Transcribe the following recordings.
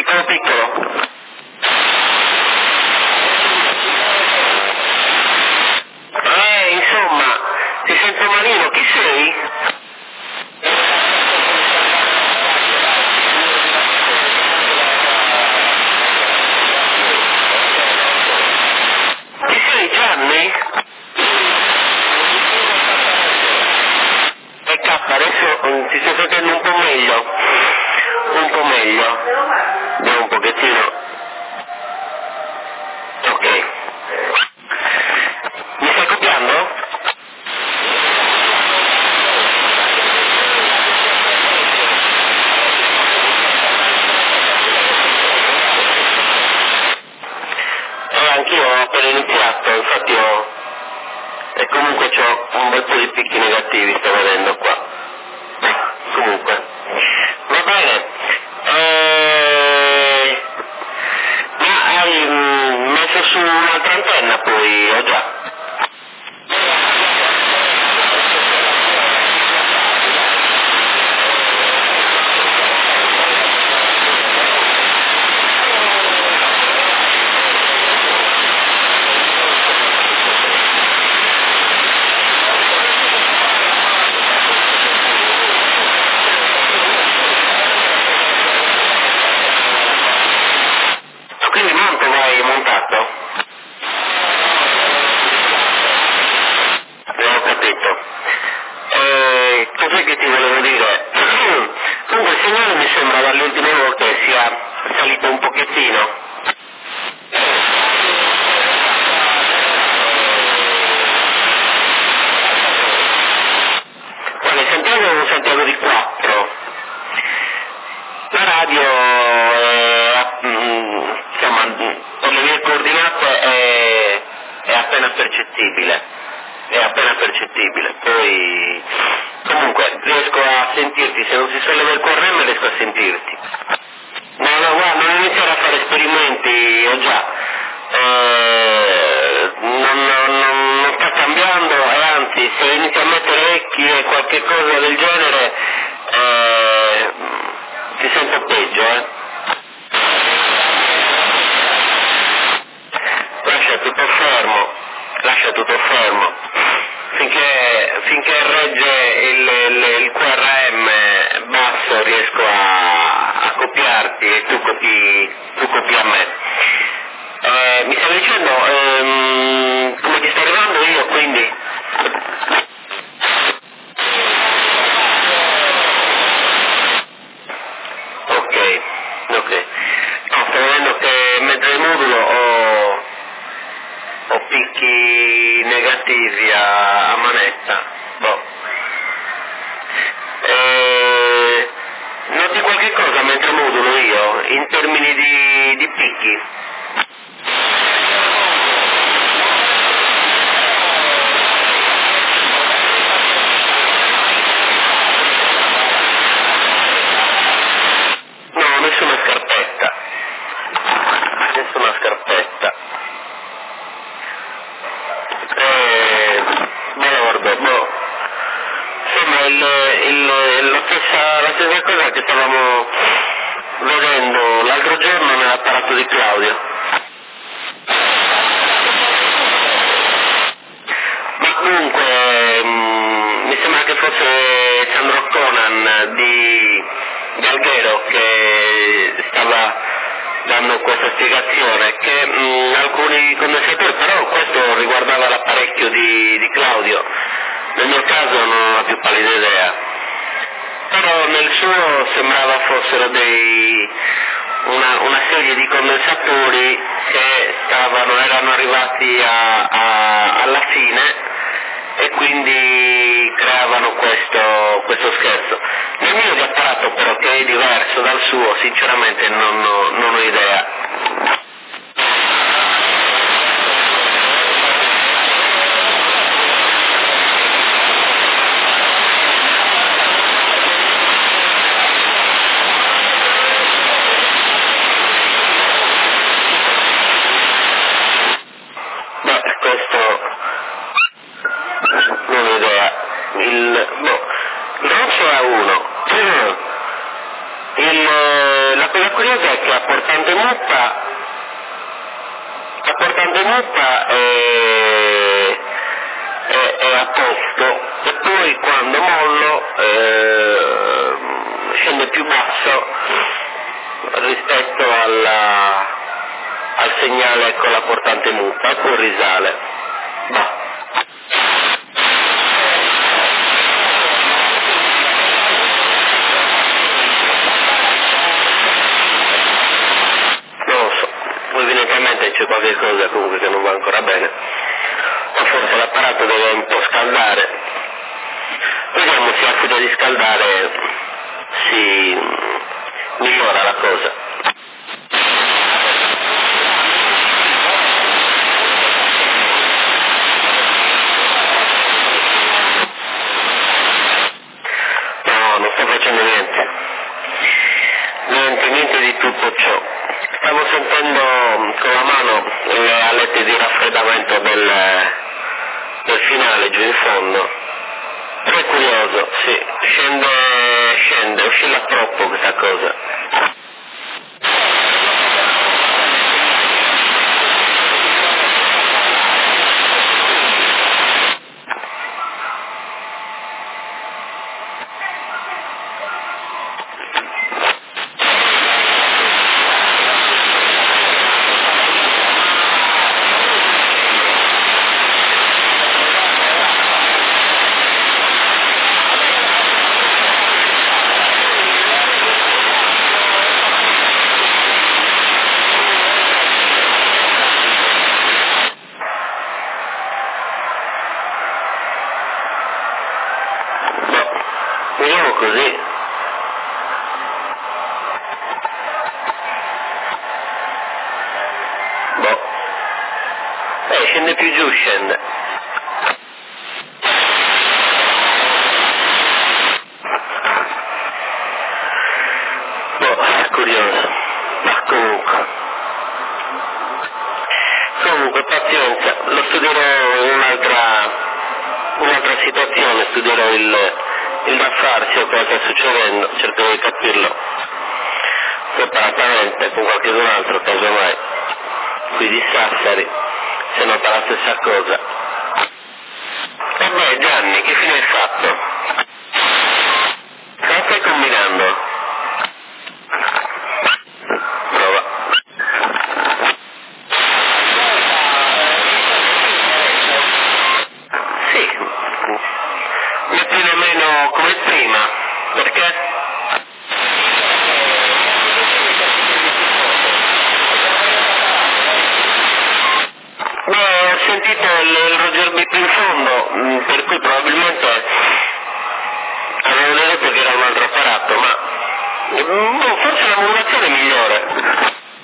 piccolo piccolo. Insomma, ti sento malino, chi sei? Chi sei, Gianni? Adesso ti sto sentendo un po' meglio. Un po' meglio. Vediamo un pochettino. Ok. Mi stai copiando? Anch'io ho appena iniziato, infatti e comunque c'ho un bel po' di picchi negativi, sto vedendo qua. Comunque. Va bene. Ma hai messo su un'altra antenna poi, o già? Quindi Manto vai montato? Ho capito. Cos'è che ti volevo dire? Comunque il segnale mi sembra dalle ultime volte sia salito un pochettino. Guarda, Santiago è un Santiago di 4. La radio insomma, per le mie coordinate è appena percettibile. È appena percettibile. Poi comunque riesco a sentirti, se non si solleva il QRM riesco a sentirti. No, guarda, non iniziare a fare esperimenti, ho già. Non sta cambiando e anzi se inizi a mettere echi e qualche cosa del genere ti sento peggio, Lascia tutto fermo. Finché regge il QRM basso riesco a copiarti e tu copi a me. Mi stavi dicendo come ti sto arrivando io, quindi? Ok. No, sto vedendo che mezzo il modulo ho picchi negativi a manetta. Boh. Noti qualche cosa mentre modulo io, in termini di picchi? No, nessuna scarpetta. Boh. Insomma, la stessa cosa che stavamo vedendo l'altro giorno nell'apparato di Claudio. Ma comunque, mi sembra che fosse Sandro Conan di Alghero che stava dando questa spiegazione, che alcuni condensatori, però questo riguardava l'apparecchio di Claudio, nel mio caso non ho più pallida idea, però nel suo sembrava fossero una serie di condensatori che erano arrivati alla fine e quindi creavano questo scherzo. Nel mio di apparato però, che è diverso dal suo, sinceramente non ho idea. Questo non ho idea. Il rosso è a 1. La cosa curiosa è che muta è a posto, e poi quando mollo scende più basso rispetto al segnale con la portante muta, e poi risale. Bah. Non lo so, evidentemente c'è qualche cosa comunque che non va ancora bene, o forse l'apparato deve un po' scaldare. Vediamo se a furia di scaldare si migliora la cosa. No, non sto facendo niente. Niente di tutto ciò. Stavo sentendo con la mano le alette di raffreddamento del finale giù in fondo. È curioso, sì, scende, oscilla troppo questa cosa. Vediamo così. Boh. Scende più giù, scende. Boh, è curioso. Ma comunque pazienza, lo studierò in un'altra situazione, studierò il da farsi o cosa sta succedendo, cercherò di capirlo separatamente con qualcun altro, casomai qui di Sassari, se nota la stessa cosa. E beh, Gianni, che fine hai fatto? Cosa stai combinando? Prova. Sì, mettilo meno come prima, perché? Beh, ho sentito il Roger Beep in fondo, per cui probabilmente avevo detto che era un altro apparato, ma forse la modulazione è migliore.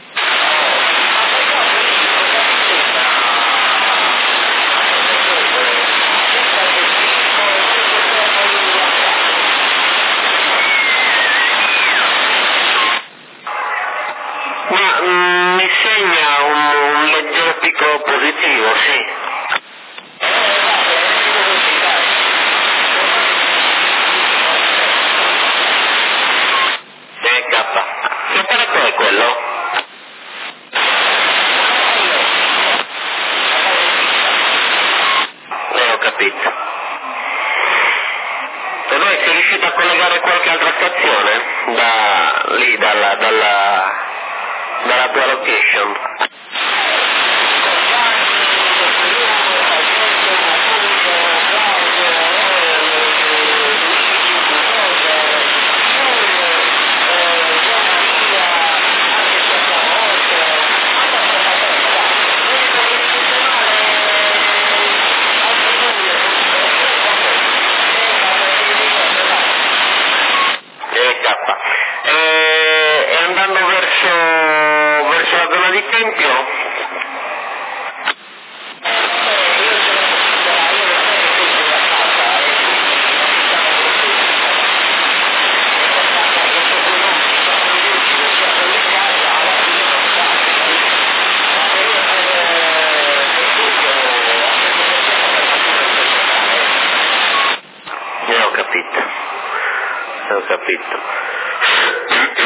Ma mi segna un leggero picco positivo, sì. K. Che apparato è quello? Ho capito. E noi sei riuscito a collegare qualche altra stazione? Da lì, dalla tua location? K. E andando verso la zona di Tempio? Ho capito.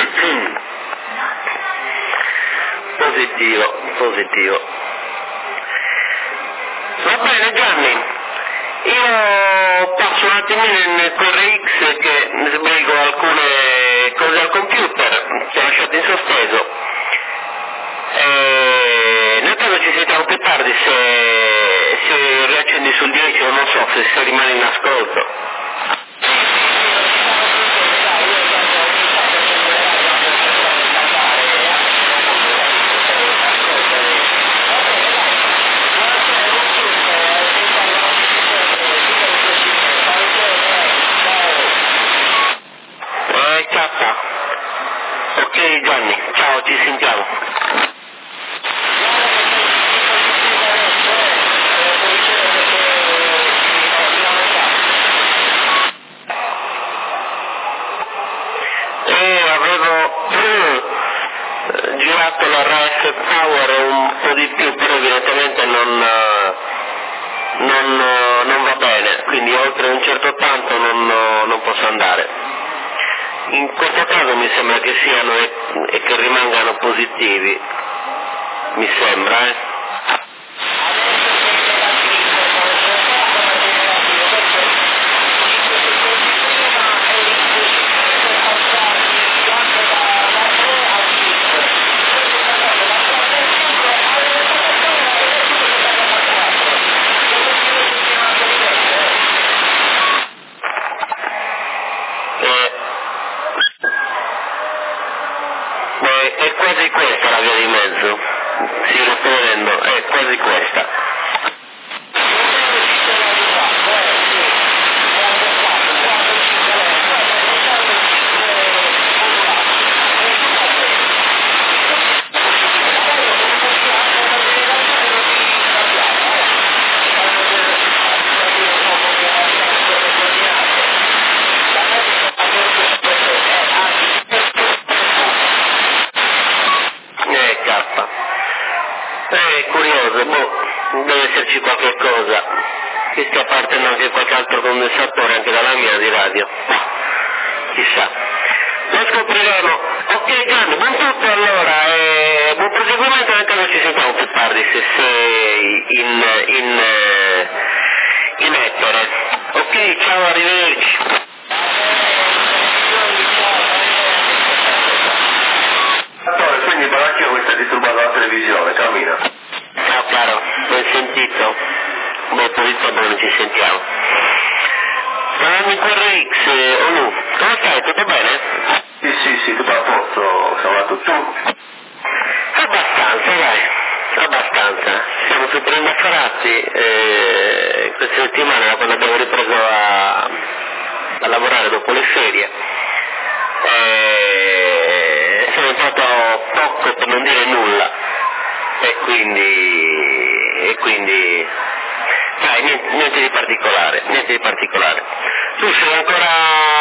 Positivo. bene Gianni, io passo un attimino nel QRX che sbrigo alcune cose al computer, ti ho lasciato in sospeso. Nel caso ci sentiamo più tardi se riaccendi sul 10 o non so se rimani in ascolto. Ok Gianni, ciao, ci sentiamo. Avevo girato la RF Power un po' di più, però evidentemente non va bene, quindi oltre un certo tanto non posso andare. In questo caso mi sembra che siano e che rimangano positivi, mi sembra, È quasi questa la via di mezzo, sì, lo sto vedendo, è quasi questa. È curioso, deve esserci qualche cosa che stia partendo anche qualche altro condensatore anche dalla mia di radio, chissà, lo scopriremo. Ok Gianni, buon tutto allora e buon proseguimento, nel caso ci sentiamo più tardi se sei in etere. Ok, ciao, arrivederci. Quindi Baracchio mi sta disturbando la televisione, cammina. Ciao caro, ben sentito. Buon pomeriggio, non ci sentiamo. Parlando in QRX, Olu, come stai? Tutto bene? Sì, tutto a posto, salvato tu? Abbastanza, dai, abbastanza. Siamo super indaffarati, queste settimane da quando abbiamo ripreso a lavorare dopo le ferie. Sono entrato poco per non dire nulla e quindi dai, niente di particolare. Tu sei ancora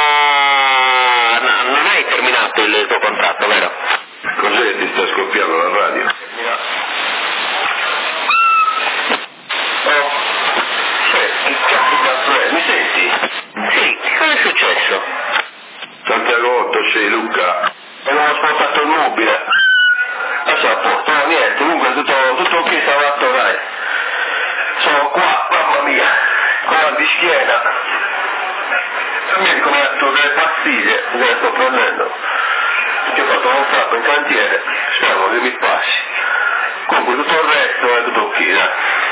non hai terminato il tuo contratto, vero? Cos'è? Ti sta scoppiando la radio? Mi senti? Sì, cosa è successo? Santiago 8, sei Luca. E non ho spostato il mobile. Adesso a posto, no, niente, comunque tutto qui salvato, dai. Sono qua, mamma mia, con la di schiena. Mi è cominciato delle pastiglie, ne sto prendendo. Che ho fatto un frappo in cantiere, spero che mi passi. Comunque tutto il resto è tutto ok, dai.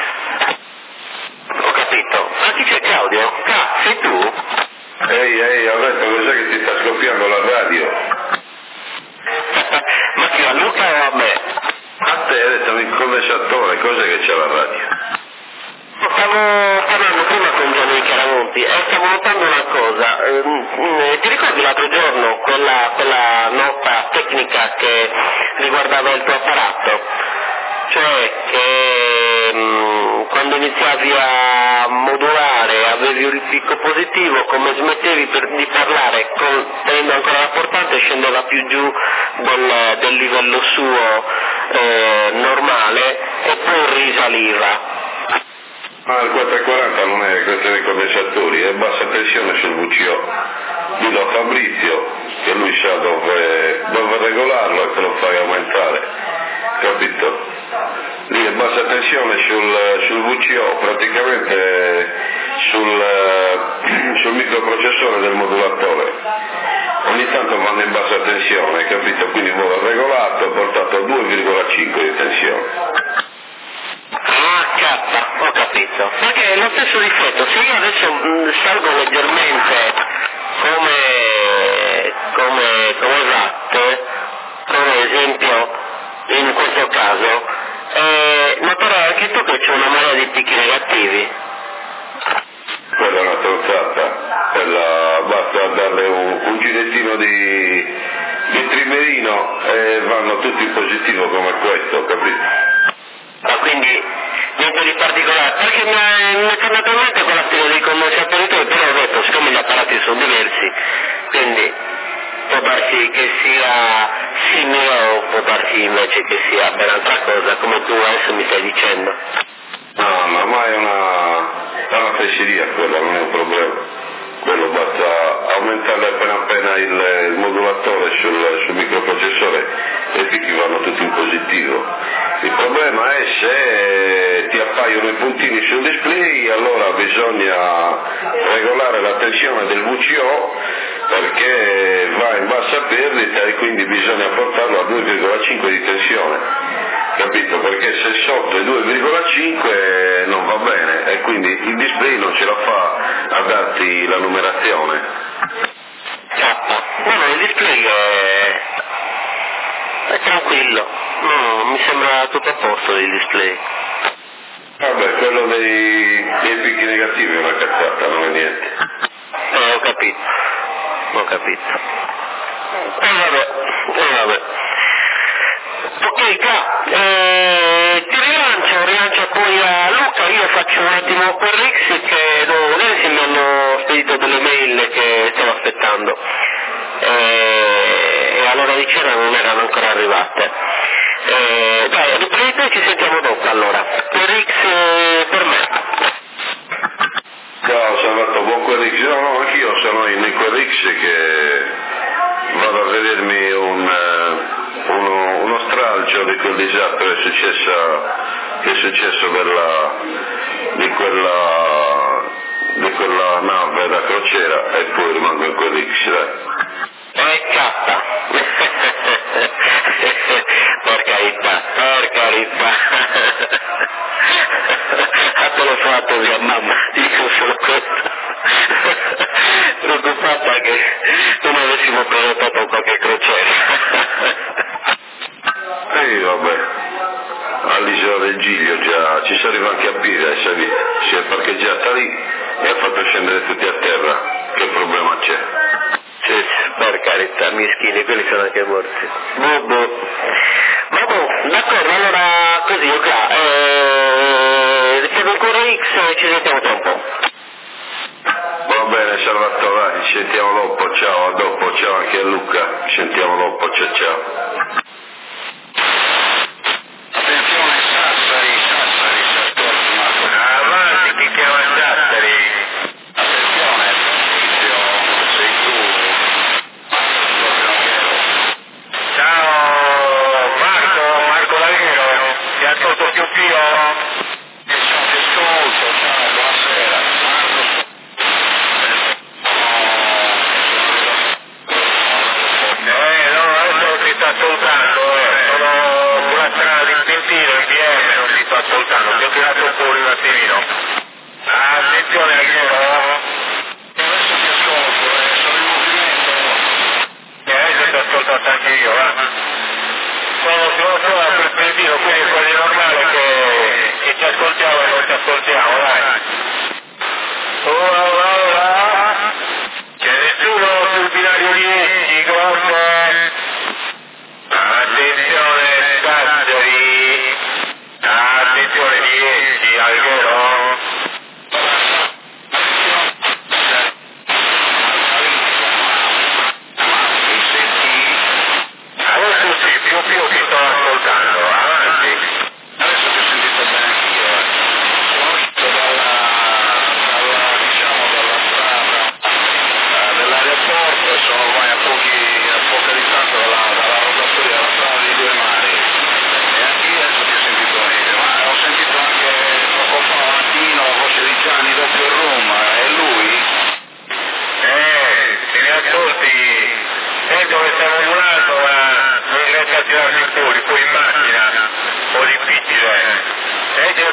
Ho capito. Ma chi c'è Claudio? Sei tu? Ehi, ho detto cos'è che ti sta scoppiando la radio? Ma chi, a Luca o a me? A te, hai detto il condensatore, cos'è che c'è la radio? Stavo parlando prima con Gianni Chiaramonti e stavo notando una cosa. Ti ricordi l'altro giorno quella nota tecnica che riguardava il tuo apparato? Cioè che quando iniziavi a modulare avevi un picco positivo, come smettevi di parlare tenendo ancora la portante scendeva più giù del livello suo normale e poi risaliva. Ma il 440 non è questione dei condensatori, è bassa tensione sul VCO. Dillo a Fabrizio che lui sa dove regolarlo e te lo fai aumentare, capito? Lì è bassa tensione. tensione sul VCO, praticamente sul microprocessore del modulatore. Ogni tanto vanno in bassa tensione, capito? Quindi volo regolato, portato a 2,5 di tensione. Ho capito. Perché è lo stesso difetto, se io adesso salgo leggermente come VAT, come esempio in questo caso, noterai anche tu che c'è una marea di picchi negativi. Quella è una stronzata, basta darle un girettino di trimerino e vanno tutti in positivo come questo, capito? Ma quindi niente di particolare, perché mi è tornato in mente quella fine dei condensatori, però ho detto, siccome gli apparati sono diversi, quindi può darsi che sia simile o può darsi invece che sia ben altra cosa, come tu adesso mi stai dicendo. No, ma è una fesseria quella, non è un problema. Quello basta aumentare appena il modulatore sul microprocessore e i picchi vanno tutti in positivo. Il problema è se ti appaiono i puntini sul display, allora bisogna regolare la tensione del VCO perché va in bassa perdita e quindi bisogna portarlo a 2,5 di tensione. Capito? Perché se sotto i 2,5 non va bene e quindi il display non ce la fa a darti la numerazione. No, il display è tranquillo, no, mi sembra tutto a posto il display. Vabbè, quello dei picchi negativi è una cazzata, non è niente. Ho capito. Vabbè. Ok, ti rilancio poi a Luca, io faccio un attimo quel Rix che devo vedere se mi hanno spedito delle mail che stavo aspettando e all'ora di cena non erano ancora arrivate. Dai, riprendete e ci sentiamo dopo allora. Quel Rix per me. Ciao Salvatore, buon Querix. No, anch'io sono in Querix che vado a vedermi uno stralcio di quel disastro che è successo di quella nave da crociera e poi rimango in Querix, dai. Cappa. Per carità. Ha telefonato mia mamma, dico solo questo. Preoccupata che non avessimo prenotato qualche crociera. Vabbè, all'isola del Giglio già ci si arriva anche a Pira, si è parcheggiata lì e ha fatto scendere tutti a terra. Che problema c'è? Sì, per carità, mischini, quelli sono anche morti. D'accordo, allora così, ok. Siamo ancora X e ci sentiamo tra un po'. Va bene Salvatore, dai, ci sentiamo dopo, ciao, a dopo, ciao anche a Luca, ci sentiamo dopo, ciao. Attenzione Sassari, avanti, chi chiama Sassari? Attenzione, Fabrizio, sei tu. Ciao Marco Lavero, ti ha tolto più filo? Ti ascolto, ciao, buonasera. Adesso ti sta ascoltando, sono sulla strada di Pentino, in PM, non ti sto ascoltando, ti ho tirato fuori un attimino. Attenzione Aguero. Adesso ti ascolto, sono in movimento. Adesso ti ho ascoltato anche io, Sono solo per Pentino, quindi è quasi normale che ci ascoltiamo e non ci ascoltiamo, dai. Ora. C'è nessuno sul binario 10, grosso. Attenzione Sassari. Attenzione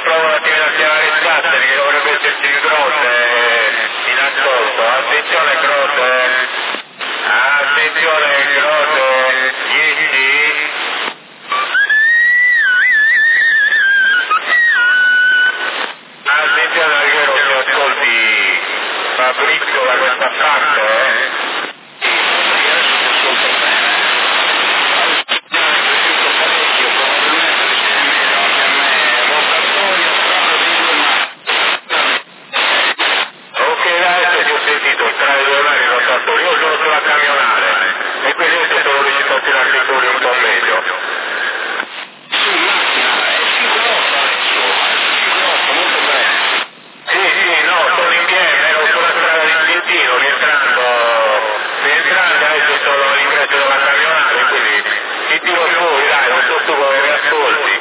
provo un attimino a chiamare il Sassari che dovrebbe esserci il Grotte in ascolto. Attenzione Grotte, attenzione Grotte, 10. Attenzione Alghero che ascolti Fabrizio da questa parte, io sono sulla camionale e quindi sono riuscito a tirarli fuori un po' meglio. Sì, no, sono in piena, ero sulla strada di Trentino, rientrando adesso sono all'ingresso della camionale, quindi ti tiro fuori, dai, non so tu come mi ascolti.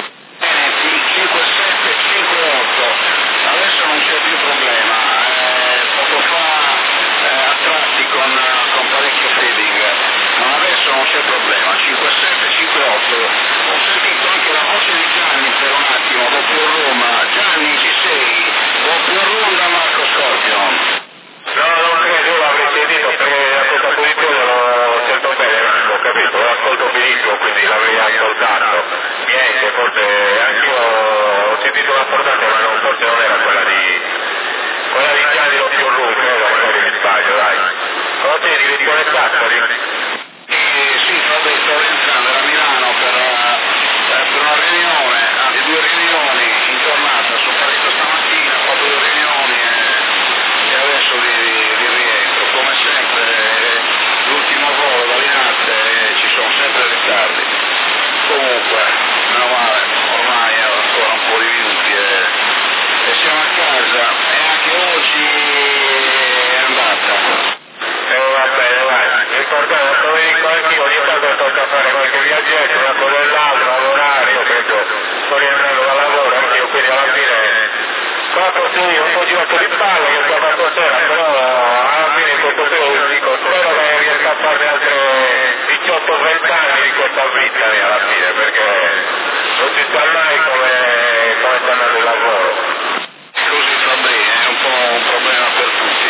5758, adesso non c'è più problema, poco fa a tratti con parecchio fading, ma adesso non c'è problema. 5758, ho sentito anche la voce di Gianni per un attimo, doppio Roma. Gianni, ci sei? Doppio Ronda Marco Scorpion. No, non credo, io l'avrei sentito perché la cosa positiva lo sento bene, ho capito, lo ascolto benissimo, quindi l'avrei ascoltato. Niente, forse anch'io ho sentito una portata, ma forse non era quella di Gianni lo più lungo, credo, magari mi sbaglio, dai. Come te, vedi come Sassari? Sì, sto rientrando da Milano per una riunione, anzi 2 riunioni in giornata, sono partito stamattina, ho fatto 2 riunioni e adesso vi rientro, come sempre l'ultimo volo da Linate ci sono sempre ritardi. Comunque, meno male, ormai ancora un po' di minuti e siamo a casa e anche oggi è andata. Va bene, vai. Ricordate, come dico anch'io, ogni tanto tocca fare qualche viaggetto, una cosa e l'altra, lavorare, io credo, sto rientrando dal lavoro anch'io, quindi alla fine, qua così un po' girato di palle che sto fatto sera, però alla fine in questo periodo dico, spero che riesca a farmi altre 18-20 anni di questa vita alla fine, perché non si sa mai come sta andando il lavoro. Così fa bene, è un po' un problema per tutti.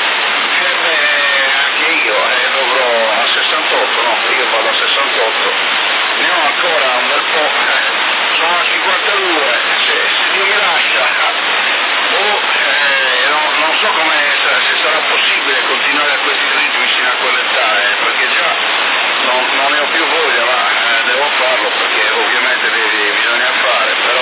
Anche io dovrò a 68, no, io vado a 68, ne ho ancora un bel po', sono a 52, se Dio mi lascia, non so se sarà possibile continuare a questi ritmi fino a quell'età, perché già non ne ho più voglia, ma devo farlo perché ovviamente bisogna fare, però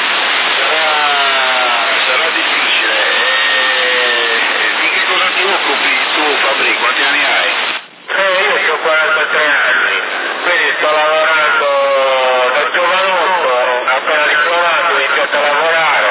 sarà difficile. Di che cosa ti occupi tu, Fabri? Quanti anni hai? Io ho 43 anni, quindi sto lavorando da giovanotto, appena diplomato ho iniziato a lavorare,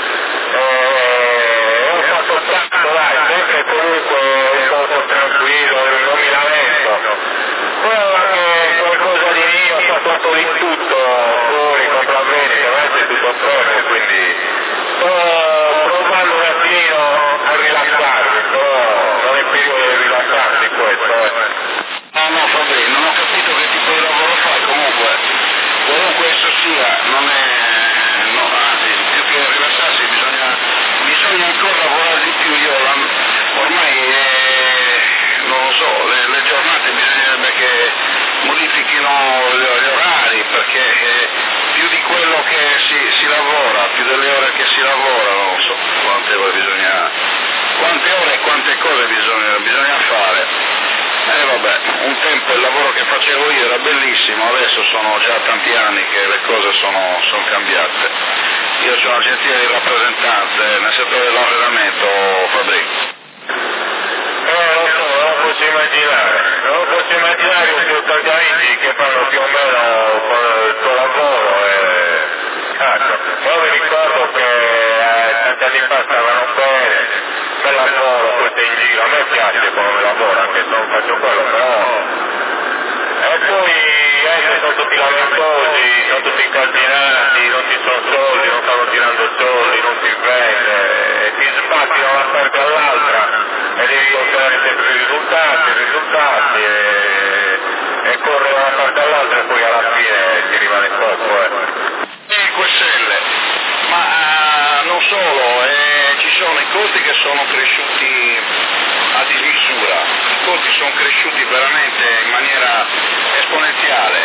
ho fatto tanto, dai, sempre comunque un po' tranquillo, non mi lamento. Poi anche qualcosa di mio, ho fatto un po' di tutto, fuori, compravendita, adesso è tutto fermo, quindi sto provando un attimino a rilassarmi, però non è periodo di rilassarsi questo. No, Fabri, non ho capito che tipo di lavoro fai, comunque esso sia, non è, no, anzi, più che rilassarsi bisogna ancora lavorare di più, io ormai non lo so, le giornate bisognerebbe che modifichino gli orari, perché più di quello che si lavora, più delle ore che si lavora, non so quante ore e quante cose bisogna fare. Vabbè, un tempo il lavoro che facevo io era bellissimo, adesso sono già tanti anni che le cose sono cambiate. Io ho un'agenzia di rappresentanze nel settore dell'arredamento, Fabri. Lo so, non lo posso immaginare, ho tanti amici che fanno più o meno il tuo lavoro io mi ricordo che tanti anni fa stavano bel lavoro, questo in giro, a me piace come lavoro, anche se non faccio quello, però e poi sono tutti lamentosi, sono tutti incastinati, non ci sono soldi, non stanno tirando soldi, non si vende, e ti sbatti da una parte all'altra e devi ottenere sempre i risultati e correre da una parte all'altra e poi alla fine ti rimane poco. Quelle, ma cresciuti veramente in maniera esponenziale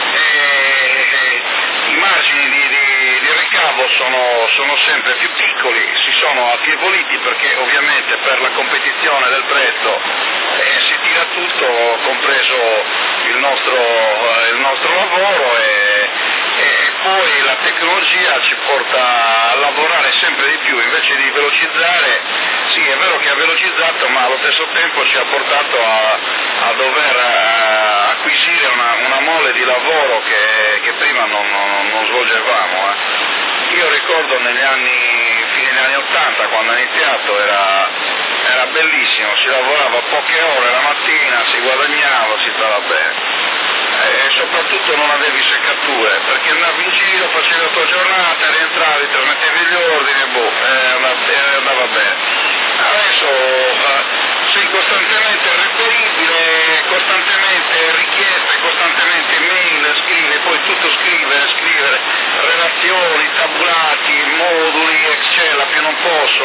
e i margini di ricavo sono sempre più piccoli, si sono affievoliti perché ovviamente per la competizione del prezzo si tira tutto, compreso il nostro lavoro e poi la tecnologia ci porta a lavorare sempre di più, invece di velocizzare, sì è vero che ha velocizzato ma allo stesso tempo ci ha portato a dover acquisire una mole di lavoro che prima non svolgevamo. Io ricordo fine degli anni 80 quando ho iniziato era bellissimo, si lavorava poche ore la mattina, si guadagnava, si stava bene. E soprattutto non avevi seccature, perché andavi in giro, facevi la tua giornata, rientravi, trasmettevi gli ordini e andava bene. Adesso sei costantemente reperibile, costantemente richieste, costantemente mail, scrive, poi tutto scrivere, relazioni, tabulati, moduli, Excel, a più non posso,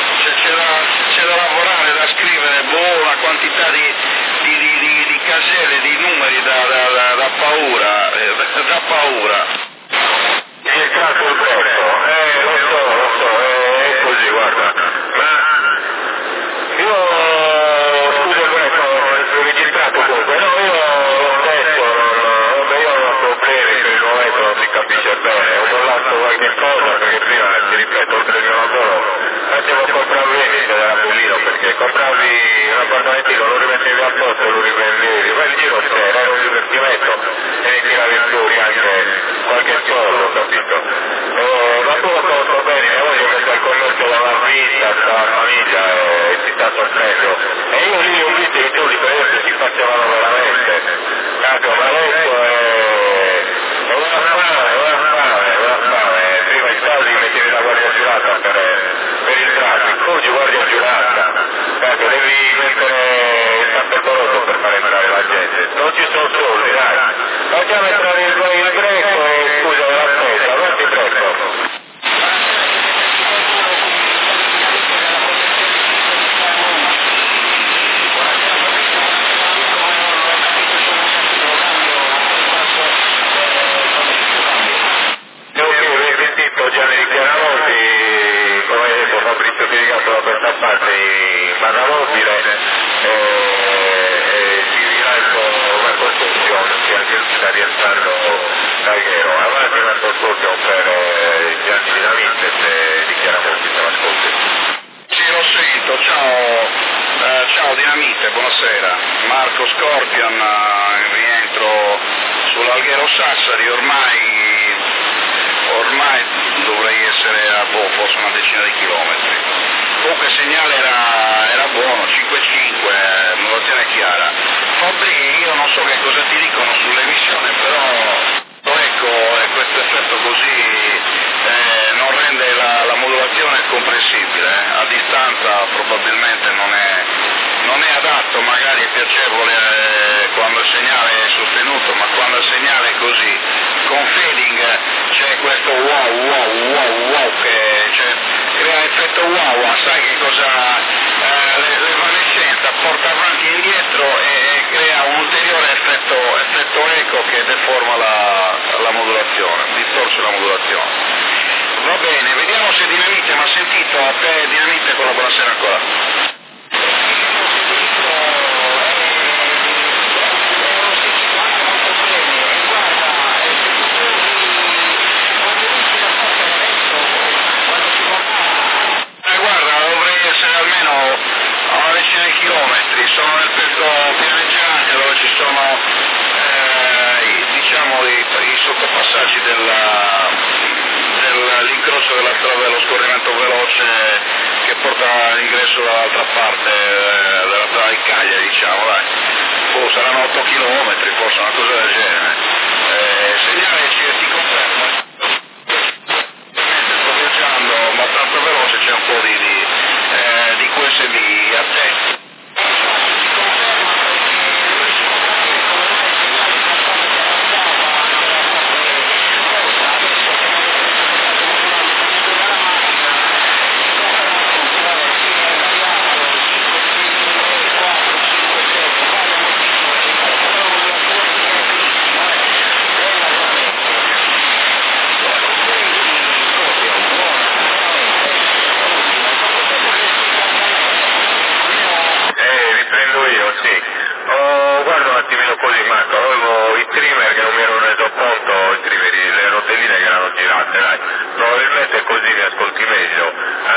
c'è da lavorare, da scrivere, una quantità di caselle, di numeri da paura, da paura. Mi è stato il posto, lo so, è così, guarda, ma io scusa questo, ho registrato comunque, no, io lo stesso, io non ho problemi per il momento, non si capisce bene, ho mollato qualche cosa perché prima, ti ripeto, oltre il mio lavoro, facevo compravendita della Pulino, perché compravi un appartamentino, lo rimettevi a posto e lo rivendevi, ma il giro c'era, era un divertimento e ne tiravi fuori anche qualche soldo, capito? Ma tu lo conosco bene, mia moglie mette al commercio dalla vita, dalla famiglia e si sta soffrendo. E io lì ho visto che tu di per esempio si facevano veramente, cazzo, ma adesso è una fame, prima i soldi mettevi la guardia giurata per il traffico, oggi guardia giurata, cazzo, devi mettere il Sant'Ortodotto per fare entrare la gente, non ci sono soldi, dai, facciamo entrare il greco e scusa la spesa, non ti prego. Gianni di Chiaramonti, come hai detto Fabrizio Piegato da questa parte in Marramobile e si rilascia una costruzione che anche lui sta rientrando dal Ghero. Avanti una costruzione per Gianni Dinamite di Chiaramonti, se l'ascolti. Sì, lo sento, ciao Dinamite, buonasera. Marco Scorpion, in rientro sull'Alghero Sassari, ormai dovrei essere a forse una decina di chilometri. Comunque il segnale era buono, 5-5, modulazione chiara. Fabri, io non so che cosa ti dicono sull'emissione, però ecco, questo effetto così non rende la modulazione comprensibile. A distanza probabilmente non è adatto, magari è piacevole quando il segnale è sostenuto, ma quando il segnale è così, con fading c'è questo wow che crea effetto wow, sai che cosa, l'evanescenza porta avanti e indietro e crea un ulteriore effetto eco che deforma la modulazione, distorce la modulazione. Va bene, vediamo se Dinamite mi ha sentito, a te Dinamite con la buonasera ancora. Chilometri, sono nel pezzo pianeggiante dove ci sono i sottopassaggi dell'incrocio della strada dello scorrimento veloce che porta all'ingresso dall'altra parte della strada di Cagliari, diciamo, dai. Saranno 8 chilometri, forse una cosa del genere. Segnale ti confermo. Sto viaggiando abbastanza veloce, c'è un po' di QSV a te.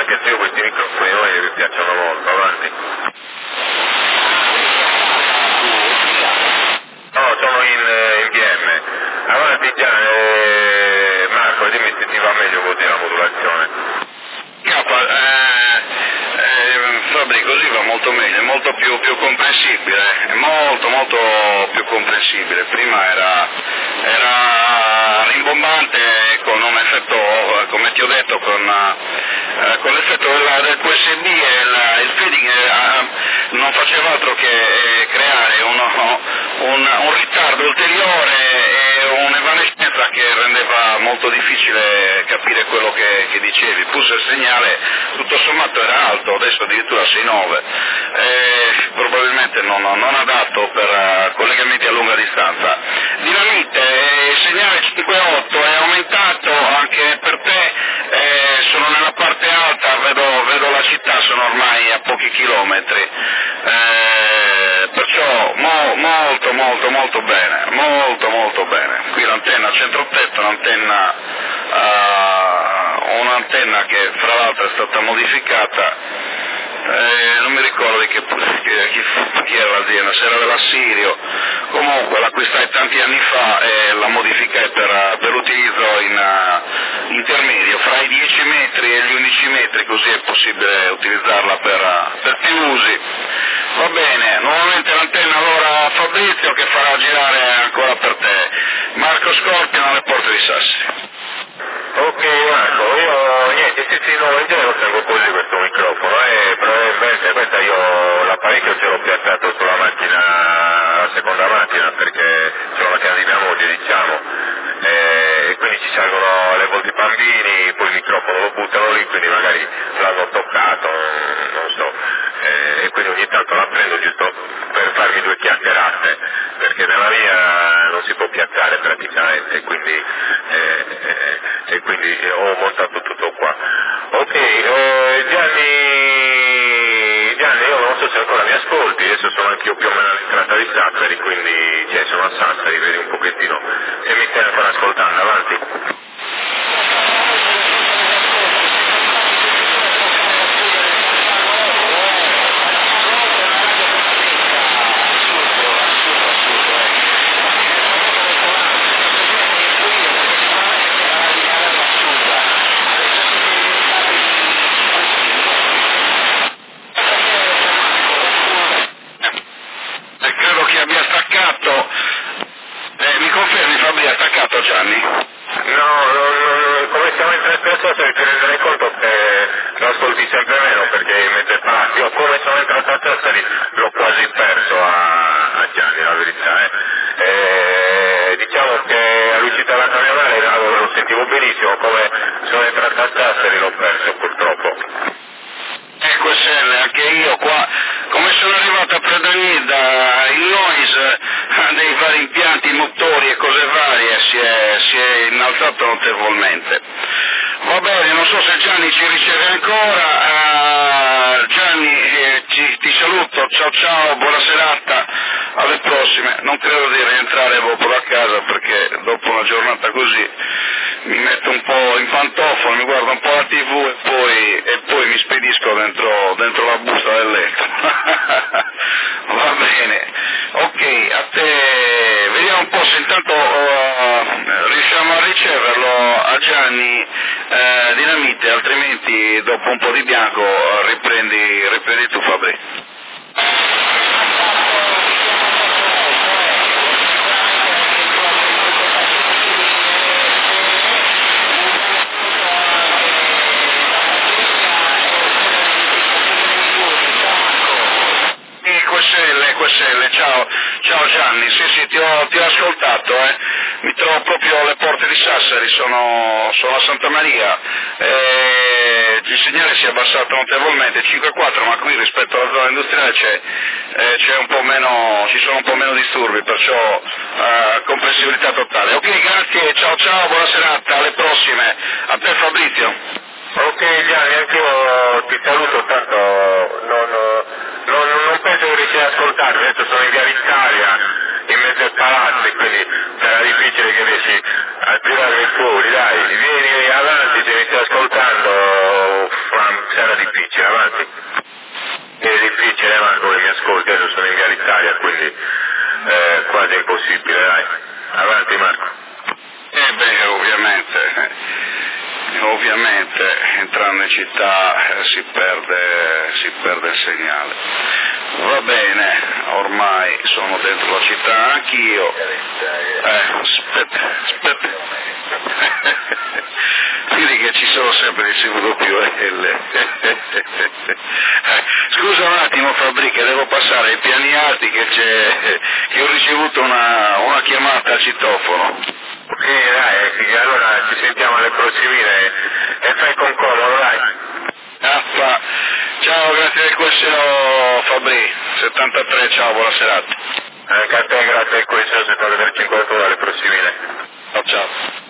anche se io questi microfoni non mi piacciono molto, avanti. No, sono in BM. Avanti Gian, Marco, dimmi se ti va meglio così la modulazione. Fabri, così va molto meglio, è molto più comprensibile, è molto più comprensibile. Prima era rimbombante con un effetto, come ti ho detto, con l'effetto del QSB e il feeding non faceva altro che creare un ritardo ulteriore e un'evanescenza che rendeva molto difficile capire quello che dicevi. Pulso il segnale tutto sommato era alto, adesso addirittura 6-9, probabilmente non adatto per collegamenti a lunga distanza. Dinamite, il segnale 5-8 è aumentato anche per te, sono nella parte alta, vedo la città, sono ormai a pochi chilometri, perciò molto bene, molto bene. Qui l'antenna centrotetto, un'antenna che fra l'altro è stata modificata, non mi ricordo di chi era l'azienda, se era della Sirio, comunque l'acquistai tanti anni fa e la modificai per l'utilizzo in intermedio, fra i 10 metri e gli 11 metri, così è possibile utilizzarla per più usi. Va bene, nuovamente l'antenna allora Fabrizio che farà girare ancora per te. Marco Scorpion alle porte di Sassari. Ok Marco, io niente, sì, no, in genere lo tengo così questo microfono e probabilmente questa io l'apparecchio ce l'ho piazzato sulla macchina, la seconda macchina, perché c'è la macchina di mia moglie diciamo, e quindi ci salgono alle volte i bambini, poi il microfono lo buttano lì, quindi magari l'hanno toccato, non so, e quindi ogni tanto la prendo giusto per farmi due chiacchierate, perché nella mia non si può piazzare praticamente, quindi ho montato tutto qua. Ok, Gianni, io non so se ancora mi ascolti, adesso sono anch'io più o meno all'entrata di Sassari, quindi sono a Sassari, vedi un pochettino se mi stai ancora ascoltando, avanti. Credo che abbia staccato, mi confermi Fabri, ha staccato Gianni? No, come siamo in trasferta ti rendere conto che lo ascolti sempre meno perché in mezzo ai palazzi, io come sono entrato a Sassari l'ho quasi perso a Gianni, la verità. Diciamo che all'uscita della camionale lo sentivo benissimo, come sono entrato a Sassari l'ho perso purtroppo. QSL, anche io qua, come sono arrivato a Predanida, il noise dei vari impianti, motori e cose varie si è innalzato notevolmente. Va bene, non so se Gianni ci riceve ancora, Gianni ti saluto, ciao, buona serata, alle prossime, non credo di rientrare proprio a casa perché dopo una giornata così mi metto un po' in pantofole, mi guardo un po' la TV e poi mi spedisco dentro la busta del letto. Va bene, ok, a te, vediamo un po' se intanto riusciamo a riceverlo a Gianni Dinamite, altrimenti dopo un po' di bianco riprendi tu Fabri. QSL, ciao Gianni, sì, ti ho ascoltato, mi trovo proprio alle porte di Sassari, sono a Santa Maria, il segnale si è abbassato notevolmente, 5-4, ma qui rispetto alla zona industriale c'è un po' meno, ci sono un po' meno disturbi, perciò comprensibilità totale. Ok, grazie, ciao, buona serata, alle prossime, a te Fabrizio. Ok Gianni, anch'io ti saluto, tanto non penso che riesci ad ascoltarmi, adesso sono in via Victoria, in mezzo ai palazzi, quindi sarà difficile che riesci a tirarmi fuori, dai, vieni avanti se mi stai ascoltando, qua sarà difficile, avanti. È difficile, Marco, che mi ascolti, adesso sono in via l'Italia, quindi quasi impossibile, dai. Avanti, Marco. Beh, ovviamente entrando in città si perde il segnale. Va bene, ormai sono dentro la città anch'io. Aspetta. Vedi che ci sono sempre i CWL. Scusa un attimo Fabri, che devo passare ai piani alti che ho ricevuto una chiamata al citofono. Ok, dai, allora ci sentiamo alle prossime e fai con comodo, dai. Ciao, grazie del questo Fabri, 73, ciao, buona serata. Anche a te, grazie del questo 73 50 alle prossime. Ciao.